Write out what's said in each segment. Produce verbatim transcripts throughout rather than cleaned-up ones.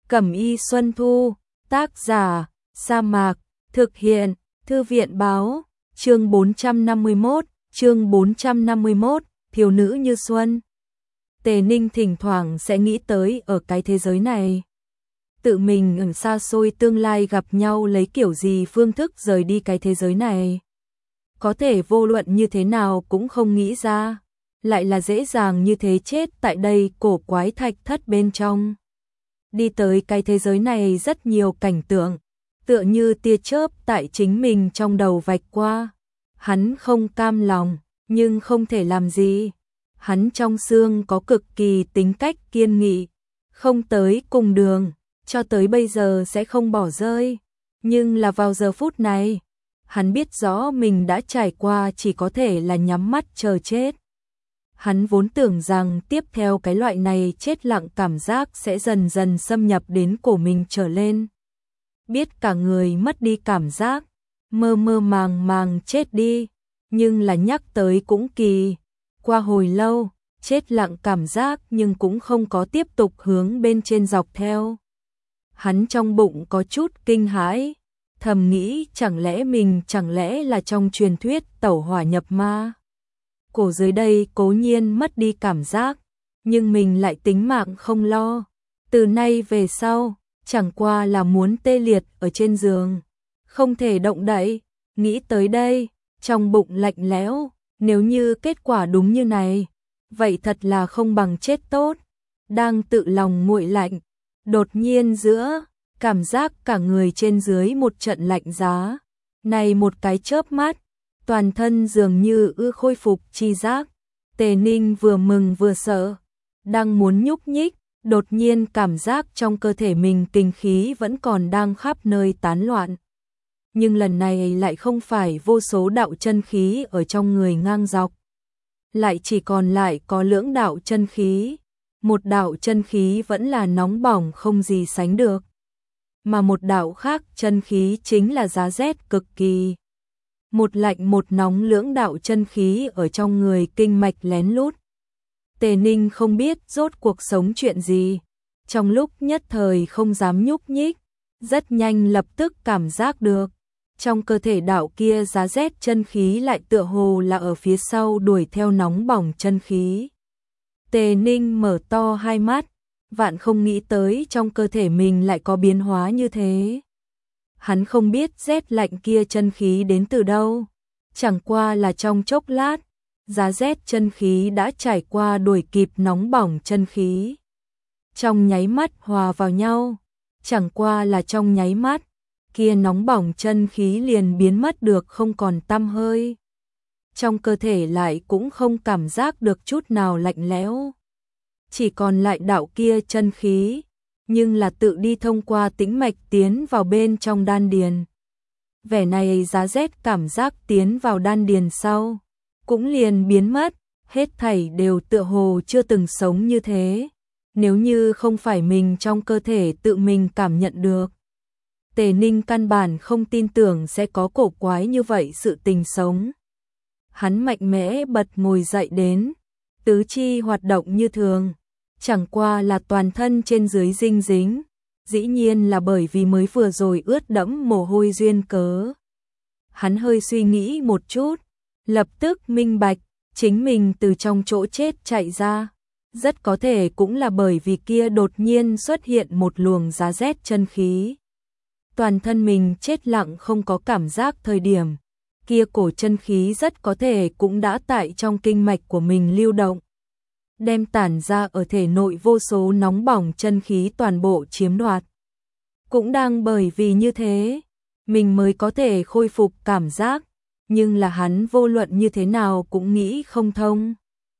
Cẩm y Xuân Thu, tác giả, Sa Mạc, thực hiện, Thư viện Báo, chương bốn trăm năm mươi mốt, chương bốn trăm năm mươi mốt, thiếu nữ như xuân. Tề Ninh thỉnh thoảng sẽ nghĩ tới ở cái thế giới này. Tự mình ở xa xôi tương lai gặp nhau lấy kiểu gì phương thức rời đi cái thế giới này. Có thể vô luận như thế nào cũng không nghĩ ra, lại là dễ dàng như thế chết tại đây cổ quái thạch thất bên trong. Đi tới cái thế giới này rất nhiều cảnh tượng, tựa như tia chớp tại chính mình trong đầu vạch qua. Hắn không cam lòng, nhưng không thể làm gì. Hắn trong xương có cực kỳ tính cách kiên nghị, không tới cùng đường, cho tới bây giờ sẽ không bỏ rơi. Nhưng là vào giờ phút này, hắn biết rõ mình đã trải qua chỉ có thể là nhắm mắt chờ chết. Hắn vốn tưởng rằng tiếp theo cái loại này chết lặng cảm giác sẽ dần dần xâm nhập đến cổ mình trở lên. Biết cả người mất đi cảm giác, mơ mơ màng màng chết đi, nhưng là nhắc tới cũng kỳ. Qua hồi lâu, chết lặng cảm giác nhưng cũng không có tiếp tục hướng bên trên dọc theo. Hắn trong bụng có chút kinh hãi, thầm nghĩ chẳng lẽ mình chẳng lẽ là trong truyền thuyết tẩu hỏa nhập ma. Cổ dưới đây cố nhiên mất đi cảm giác, nhưng mình lại tính mạng không lo. Từ nay về sau, chẳng qua là muốn tê liệt ở trên giường, không thể động đậy. Nghĩ tới đây, trong bụng lạnh lẽo, nếu như kết quả đúng như này, vậy thật là không bằng chết tốt. Đang tự lòng nguội lạnh, đột nhiên giữa, cảm giác cả người trên dưới một trận lạnh giá. Này một cái chớp mắt, toàn thân dường như ư khôi phục chi giác. Tề Ninh vừa mừng vừa sợ, đang muốn nhúc nhích, đột nhiên cảm giác trong cơ thể mình kinh khí vẫn còn đang khắp nơi tán loạn. Nhưng lần này lại không phải vô số đạo chân khí ở trong người ngang dọc, lại chỉ còn lại có lưỡng đạo chân khí. Một đạo chân khí vẫn là nóng bỏng không gì sánh được, mà một đạo khác chân khí chính là giá rét cực kỳ. Một lạnh một nóng, lưỡng đạo chân khí ở trong người kinh mạch lén lút. Tề Ninh không biết rốt cuộc sống chuyện gì, trong lúc nhất thời không dám nhúc nhích, rất nhanh lập tức cảm giác được, trong cơ thể đạo kia giá rét chân khí lại tựa hồ là ở phía sau đuổi theo nóng bỏng chân khí. Tề Ninh mở to hai mắt, vạn không nghĩ tới trong cơ thể mình lại có biến hóa như thế. Hắn không biết rét lạnh kia chân khí đến từ đâu, chẳng qua là trong chốc lát, giá rét chân khí đã trải qua đuổi kịp nóng bỏng chân khí. Trong nháy mắt hòa vào nhau, chẳng qua là trong nháy mắt, kia nóng bỏng chân khí liền biến mất được không còn tăm hơi. Trong cơ thể lại cũng không cảm giác được chút nào lạnh lẽo, chỉ còn lại đạo kia chân khí, nhưng là tự đi thông qua tĩnh mạch tiến vào bên trong đan điền. Vẻ này giá rét cảm giác tiến vào đan điền sau, cũng liền biến mất, hết thảy đều tựa hồ chưa từng sống như thế. Nếu như không phải mình trong cơ thể tự mình cảm nhận được, Tề Ninh căn bản không tin tưởng sẽ có cổ quái như vậy sự tình sống. Hắn mạnh mẽ bật ngồi dậy đến, tứ chi hoạt động như thường, chẳng qua là toàn thân trên dưới dinh dính, dĩ nhiên là bởi vì mới vừa rồi ướt đẫm mồ hôi duyên cớ. Hắn hơi suy nghĩ một chút, lập tức minh bạch, chính mình từ trong chỗ chết chạy ra, rất có thể cũng là bởi vì kia đột nhiên xuất hiện một luồng giá rét chân khí. Toàn thân mình chết lặng không có cảm giác thời điểm, kia cổ chân khí rất có thể cũng đã tại trong kinh mạch của mình lưu động, đem tản ra ở thể nội vô số nóng bỏng chân khí toàn bộ chiếm đoạt. Cũng đang bởi vì như thế, mình mới có thể khôi phục cảm giác, nhưng là hắn vô luận như thế nào cũng nghĩ không thông.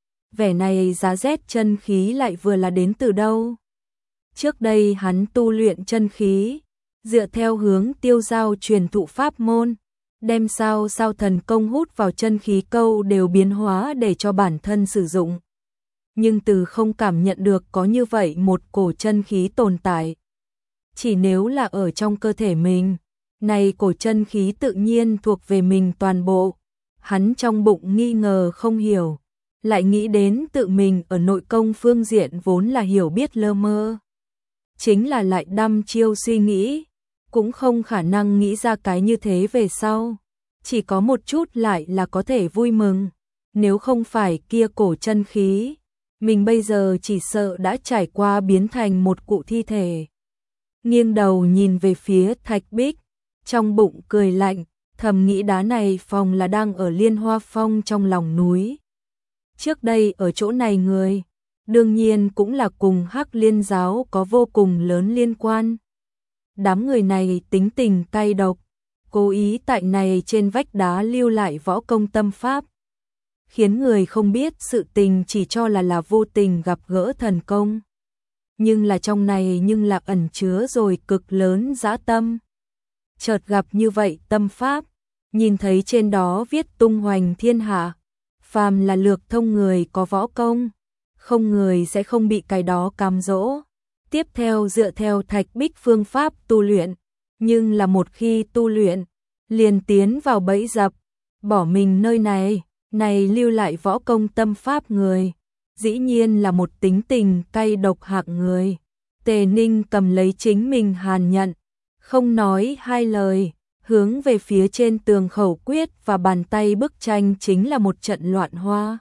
Vẻ này giá rét chân khí lại vừa là đến từ đâu? Trước đây hắn tu luyện chân khí, dựa theo hướng tiêu giao truyền thụ pháp môn, đem sao sao thần công hút vào chân khí câu đều biến hóa để cho bản thân sử dụng. Nhưng từ không cảm nhận được có như vậy một cổ chân khí tồn tại. Chỉ nếu là ở trong cơ thể mình, này cổ chân khí tự nhiên thuộc về mình toàn bộ. Hắn trong bụng nghi ngờ không hiểu, lại nghĩ đến tự mình ở nội công phương diện vốn là hiểu biết lơ mơ. chính là lại đăm chiêu suy nghĩ, cũng không khả năng nghĩ ra cái như thế về sau, chỉ có một chút lại là có thể vui mừng, nếu không phải kia cổ chân khí, mình bây giờ chỉ sợ đã trải qua biến thành một cụ thi thể. Nghiêng đầu nhìn về phía Thạch Bích, trong bụng cười lạnh, thầm nghĩ đá này phòng là đang ở Liên Hoa Phong trong lòng núi. Trước đây ở chỗ này người, đương nhiên cũng là cùng Hắc Liên giáo có vô cùng lớn liên quan. Đám người này tính tình cay độc, cố ý tại này trên vách đá lưu lại võ công tâm pháp, khiến người không biết sự tình chỉ cho là là vô tình gặp gỡ thần công. Nhưng là trong này nhưng là ẩn chứa rồi cực lớn dã tâm. Chợt gặp như vậy tâm pháp, nhìn thấy trên đó viết tung hoành thiên hạ, phàm là lược thông người có võ công, không người sẽ không bị cái đó cám dỗ. Tiếp theo dựa theo Thạch Bích phương pháp tu luyện, nhưng là một khi tu luyện, liền tiến vào bẫy dập, bỏ mình nơi này, này lưu lại võ công tâm pháp người, dĩ nhiên là một tính tình cay độc hạng người. Tề Ninh cầm lấy chính mình hàn nhận, không nói hai lời, hướng về phía trên tường khẩu quyết và bàn tay bức tranh chính là một trận loạn hoa.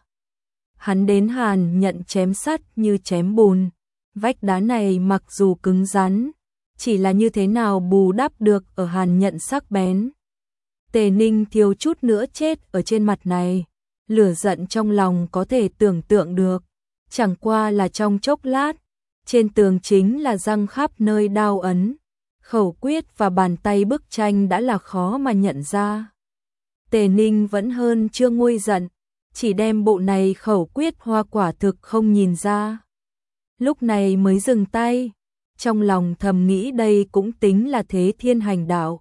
Hắn đến hàn nhận chém sắt như chém bùn, vách đá này mặc dù cứng rắn, chỉ là như thế nào bù đắp được ở hàn nhận sắc bén. Tề Ninh thiếu chút nữa chết ở trên mặt này, lửa giận trong lòng có thể tưởng tượng được, chẳng qua là trong chốc lát, trên tường chính là răng khắp nơi đao ấn, khẩu quyết và bàn tay bức tranh đã là khó mà nhận ra. Tề Ninh vẫn hơn chưa nguôi giận, chỉ đem bộ này khẩu quyết hoa quả thực không nhìn ra. Lúc này mới dừng tay, trong lòng thầm nghĩ đây cũng tính là thế thiên hành đạo.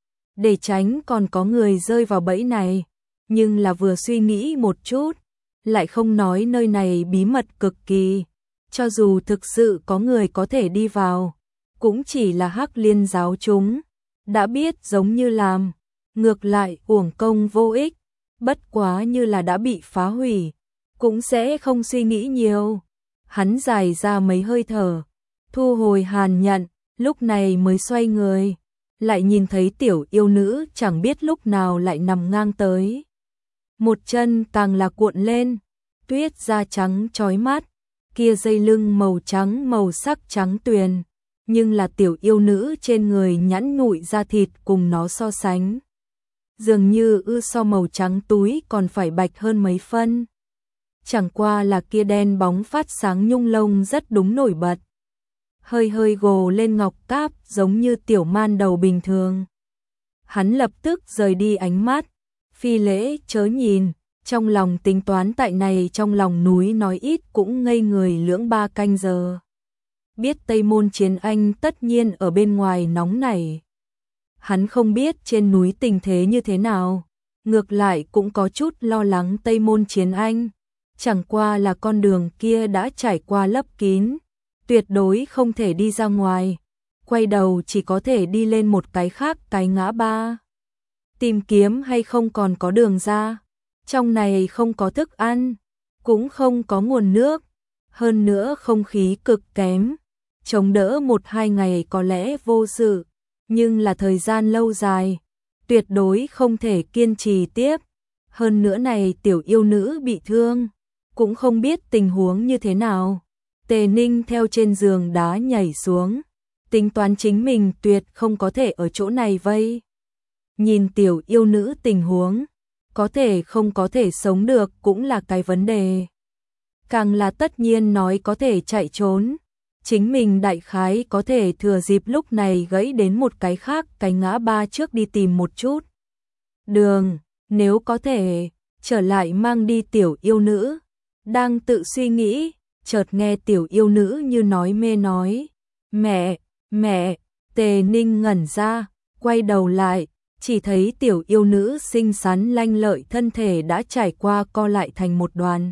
Để tránh còn có người rơi vào bẫy này, nhưng là vừa suy nghĩ một chút, lại không nói nơi này bí mật cực kỳ, cho dù thực sự có người có thể đi vào, cũng chỉ là Hắc Liên giáo chúng, đã biết giống như làm, ngược lại uổng công vô ích, bất quá như là đã bị phá hủy, cũng sẽ không suy nghĩ nhiều. Hắn dài ra mấy hơi thở, thu hồi hàn nhận, lúc này mới xoay người, lại nhìn thấy tiểu yêu nữ chẳng biết lúc nào lại nằm ngang tới. Một chân càng là cuộn lên, tuyết da trắng chói mắt, kia dây lưng màu trắng màu sắc trắng tuyền, nhưng là tiểu yêu nữ trên người nhẵn nhụi da thịt cùng nó so sánh. Dường như ư so màu trắng túi còn phải bạch hơn mấy phân. Chẳng qua là kia đen bóng phát sáng nhung lông rất đúng nổi bật. Hơi hơi gồ lên ngọc cáp giống như tiểu man đầu bình thường. Hắn lập tức rời đi ánh mắt, phi lễ chớ nhìn, trong lòng tính toán tại này trong lòng núi nói ít cũng ngây người lưỡng ba canh giờ. Biết Tây Môn Chiến Anh tất nhiên ở bên ngoài nóng nảy. Hắn không biết trên núi tình thế như thế nào, ngược lại cũng có chút lo lắng Tây Môn Chiến Anh. Chẳng qua là con đường kia đã trải qua lấp kín, tuyệt đối không thể đi ra ngoài, quay đầu chỉ có thể đi lên một cái khác cái ngã ba. Tìm kiếm hay không còn có đường ra, trong này không có thức ăn, cũng không có nguồn nước, hơn nữa không khí cực kém, chống đỡ một hai ngày có lẽ vô sự, nhưng là thời gian lâu dài, tuyệt đối không thể kiên trì tiếp. Hơn nữa này tiểu yêu nữ bị thương, cũng không biết tình huống như thế nào. Tề Ninh theo trên giường đá nhảy xuống, tính toán chính mình tuyệt không có thể ở chỗ này vây. Nhìn tiểu yêu nữ tình huống, có thể không có thể sống được cũng là cái vấn đề. Càng là tất nhiên nói có thể chạy trốn, chính mình đại khái có thể thừa dịp lúc này gãy đến một cái khác cái ngã ba trước đi tìm một chút đường, nếu có thể, trở lại mang đi tiểu yêu nữ. Đang tự suy nghĩ, chợt nghe tiểu yêu nữ như nói mê nói, mẹ, mẹ. Tề Ninh ngẩn ra, quay đầu lại, chỉ thấy tiểu yêu nữ xinh xắn lanh lợi thân thể đã trải qua co lại thành một đoàn.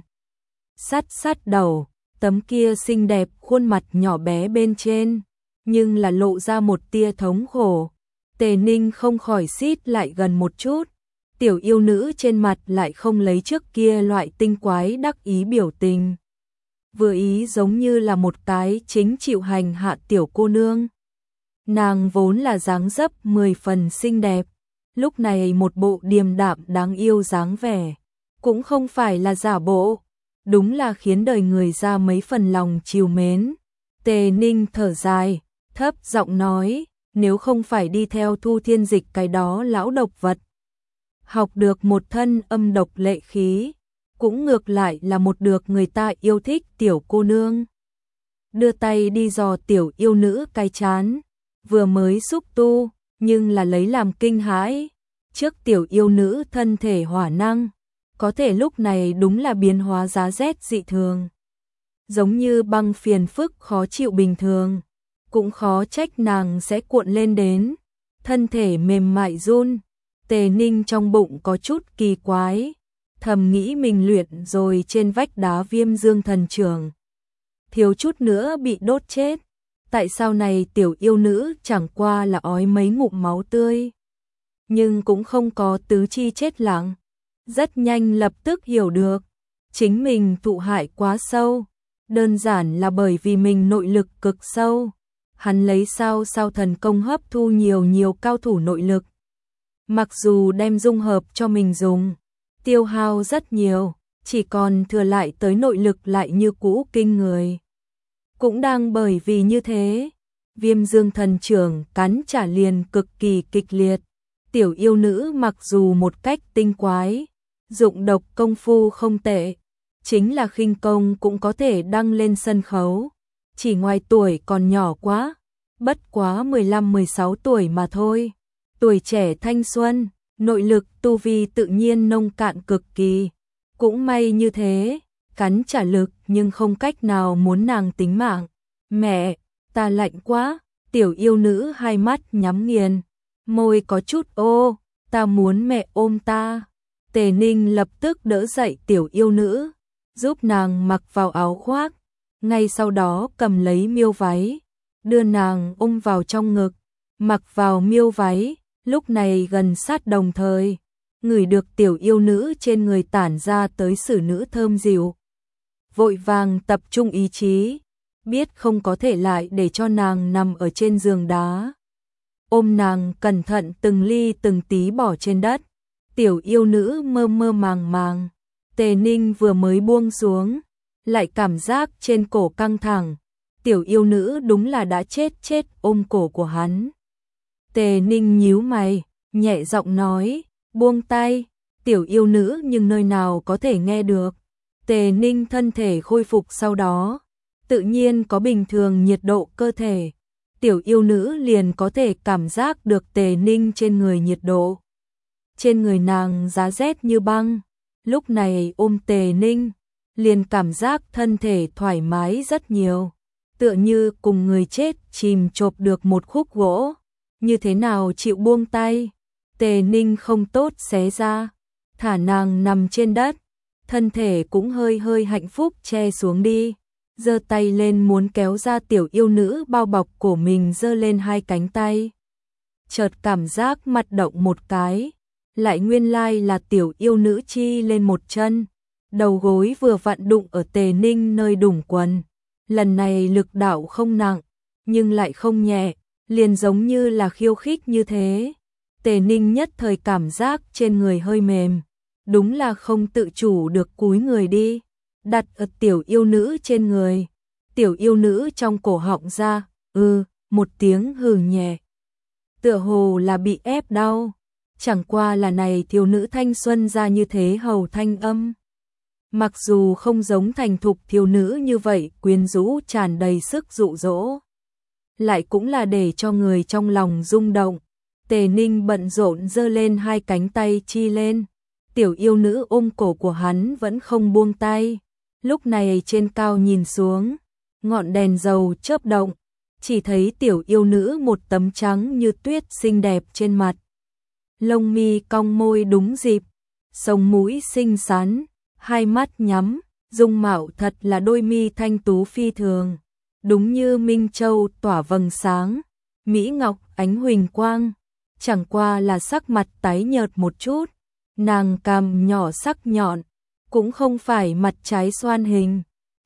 Sắt sắt đầu, tấm kia xinh đẹp khuôn mặt nhỏ bé bên trên, nhưng là lộ ra một tia thống khổ. Tề Ninh không khỏi xít lại gần một chút, tiểu yêu nữ trên mặt lại không lấy trước kia loại tinh quái đắc ý biểu tình. vừa ý giống như là một cái chính chịu hành hạ tiểu cô nương. Nàng vốn là dáng dấp mười phần xinh đẹp, lúc này một bộ điềm đạm đáng yêu dáng vẻ, cũng không phải là giả bộ, đúng là khiến đời người ra mấy phần lòng trìu mến. Tề Ninh thở dài, thấp giọng nói, nếu không phải đi theo Thu Thiên Dịch cái đó lão độc vật, học được một thân âm độc lệ khí, cũng ngược lại là một được người ta yêu thích tiểu cô nương. Đưa tay đi dò tiểu yêu nữ cái chán, vừa mới xúc tu, nhưng là lấy làm kinh hãi. Trước tiểu yêu nữ thân thể hỏa năng, có thể lúc này đúng là biến hóa giá rét dị thường. Giống như băng phiền phức khó chịu bình thường, cũng khó trách nàng sẽ cuộn lên đến, thân thể mềm mại run. Tề Ninh trong bụng có chút kỳ quái, thầm nghĩ mình luyện rồi trên vách đá Viêm Dương Thần Trường, thiếu chút nữa bị đốt chết. Tại sao này tiểu yêu nữ chẳng qua là ói mấy ngụm máu tươi, nhưng cũng không có tứ chi chết lặng. Rất nhanh lập tức hiểu được, chính mình thụ hại quá sâu, đơn giản là bởi vì mình nội lực cực sâu. Hắn lấy sao sao thần công hấp thu nhiều nhiều cao thủ nội lực, mặc dù đem dung hợp cho mình dùng, tiêu hao rất nhiều, chỉ còn thừa lại tới nội lực lại như cũ kinh người. Cũng đang bởi vì như thế, Viêm Dương Thần Trưởng cắn trả liền cực kỳ kịch liệt. Tiểu yêu nữ mặc dù một cách tinh quái, dụng độc công phu không tệ, chính là khinh công cũng có thể đăng lên sân khấu, chỉ ngoài tuổi còn nhỏ quá, bất quá mười lăm mười sáu tuổi mà thôi. Tuổi trẻ thanh xuân, nội lực tu vi tự nhiên nông cạn cực kỳ, cũng may như thế, cắn trả lực nhưng không cách nào muốn nàng tính mạng. Mẹ, ta lạnh quá. Tiểu yêu nữ hai mắt nhắm nghiền, môi có chút ô, ta muốn mẹ ôm ta. Tề Ninh lập tức đỡ dậy tiểu yêu nữ, giúp nàng mặc vào áo khoác, ngay sau đó cầm lấy miêu váy, đưa nàng ôm vào trong ngực, mặc vào miêu váy. Lúc này gần sát đồng thời, ngửi được tiểu yêu nữ trên người tản ra tới xử nữ thơm dịu, vội vàng tập trung ý chí, biết không có thể lại để cho nàng nằm ở trên giường đá, ôm nàng cẩn thận từng ly từng tí bỏ trên đất. Tiểu yêu nữ mơ mơ màng màng, Tề Ninh vừa mới buông xuống, lại cảm giác trên cổ căng thẳng. Tiểu yêu nữ đúng là đã chết chết ôm cổ của hắn. Tề Ninh nhíu mày, nhẹ giọng nói, buông tay. Tiểu yêu nữ nhưng nơi nào có thể nghe được. Tề Ninh thân thể khôi phục sau đó, tự nhiên có bình thường nhiệt độ cơ thể. Tiểu yêu nữ liền có thể cảm giác được Tề Ninh trên người nhiệt độ. Trên người nàng giá rét như băng, lúc này ôm Tề Ninh, liền cảm giác thân thể thoải mái rất nhiều, tựa như cùng người chết chìm chộp được một khúc gỗ, như thế nào chịu buông tay. Tề Ninh không tốt xé ra, thả nàng nằm trên đất, thân thể cũng hơi hơi hạnh phúc che xuống đi, giơ tay lên muốn kéo ra tiểu yêu nữ bao bọc cổ mình, giơ lên hai cánh tay. Chợt cảm giác mặt động một cái, lại nguyên lai là tiểu yêu nữ chi lên một chân, đầu gối vừa vặn đụng ở Tề Ninh nơi đủng quần. Lần này lực đạo không nặng, nhưng lại không nhẹ, liền giống như là khiêu khích như thế. Tề Ninh nhất thời cảm giác trên người hơi mềm, đúng là không tự chủ được cúi người đi, đặt ở tiểu yêu nữ trên người. Tiểu yêu nữ trong cổ họng ra, ư, một tiếng hừ nhẹ. Tựa hồ là bị ép đau, chẳng qua là này thiếu nữ thanh xuân ra như thế hầu thanh âm. Mặc dù không giống thành thục thiếu nữ như vậy quyến rũ tràn đầy sức dụ dỗ, lại cũng là để cho người trong lòng rung động. Tề Ninh bận rộn giơ lên hai cánh tay chi lên, tiểu yêu nữ ôm cổ của hắn vẫn không buông tay. Lúc này trên cao nhìn xuống, ngọn đèn dầu chớp động, chỉ thấy tiểu yêu nữ một tấm trắng như tuyết xinh đẹp trên mặt, lông mi cong môi đúng dịp, sống mũi xinh xắn, hai mắt nhắm, dung mạo thật là đôi mi thanh tú phi thường, đúng như minh châu tỏa vầng sáng, mỹ ngọc ánh huỳnh quang. Chẳng qua là sắc mặt tái nhợt một chút, nàng cằm nhỏ sắc nhọn, cũng không phải mặt trái xoan hình,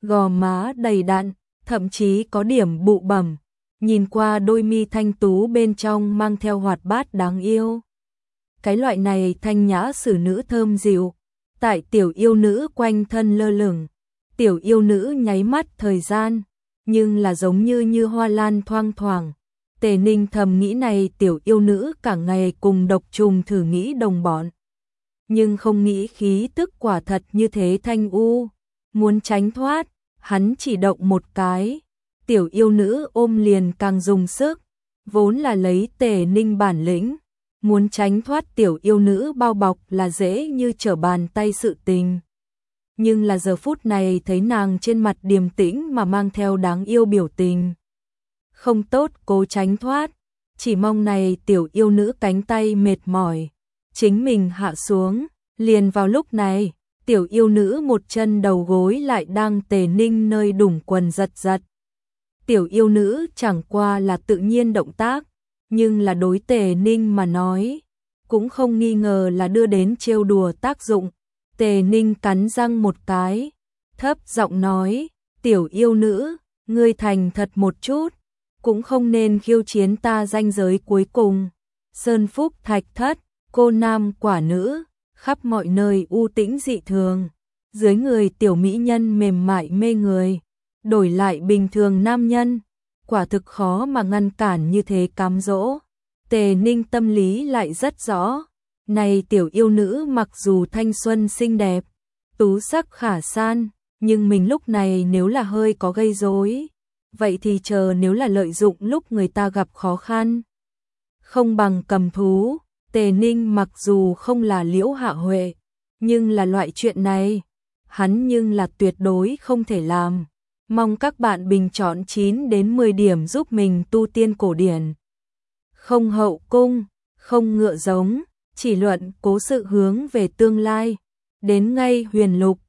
gò má đầy đặn, thậm chí có điểm bụ bẩm, nhìn qua đôi mi thanh tú bên trong mang theo hoạt bát đáng yêu. Cái loại này thanh nhã xử nữ thơm dịu, tại tiểu yêu nữ quanh thân lơ lửng, tiểu yêu nữ nháy mắt thời gian, nhưng là giống như như hoa lan thoang thoảng. Tề Ninh thầm nghĩ này tiểu yêu nữ cả ngày cùng độc trùng thử nghĩ đồng bọn. Nhưng không nghĩ khí tức quả thật như thế thanh u, muốn tránh thoát, hắn chỉ động một cái, tiểu yêu nữ ôm liền càng dùng sức, vốn là lấy Tề Ninh bản lĩnh, muốn tránh thoát tiểu yêu nữ bao bọc là dễ như trở bàn tay sự tình. Nhưng là giờ phút này thấy nàng trên mặt điềm tĩnh mà mang theo đáng yêu biểu tình. Không tốt cố tránh thoát, chỉ mong này tiểu yêu nữ cánh tay mệt mỏi, chính mình hạ xuống, liền vào lúc này, tiểu yêu nữ một chân đầu gối lại đang Tề Ninh nơi đủng quần giật giật. Tiểu yêu nữ chẳng qua là tự nhiên động tác, nhưng là đối Tề Ninh mà nói, cũng không nghi ngờ là đưa đến trêu đùa tác dụng. Tề Ninh cắn răng một cái, thấp giọng nói, tiểu yêu nữ, ngươi thành thật một chút, cũng không nên khiêu chiến ta ranh giới cuối cùng. Sơn Phúc Thạch Thất, cô nam quả nữ, khắp mọi nơi u tĩnh dị thường, dưới người tiểu mỹ nhân mềm mại mê người, đổi lại bình thường nam nhân, quả thực khó mà ngăn cản như thế cám dỗ. Tề Ninh tâm lý lại rất rõ, này tiểu yêu nữ mặc dù thanh xuân xinh đẹp, tú sắc khả san, nhưng mình lúc này nếu là hơi có gây rối, vậy thì chờ nếu là lợi dụng lúc người ta gặp khó khăn. Không bằng cầm thú, Tề Ninh mặc dù không là Liễu Hạ Huệ, nhưng là loại chuyện này, hắn nhưng là tuyệt đối không thể làm. Mong các bạn bình chọn chín đến mười điểm giúp mình tu tiên cổ điển. Không hậu cung, không ngựa giống, chỉ luận cố sự hướng về tương lai, đến ngay huyền lục,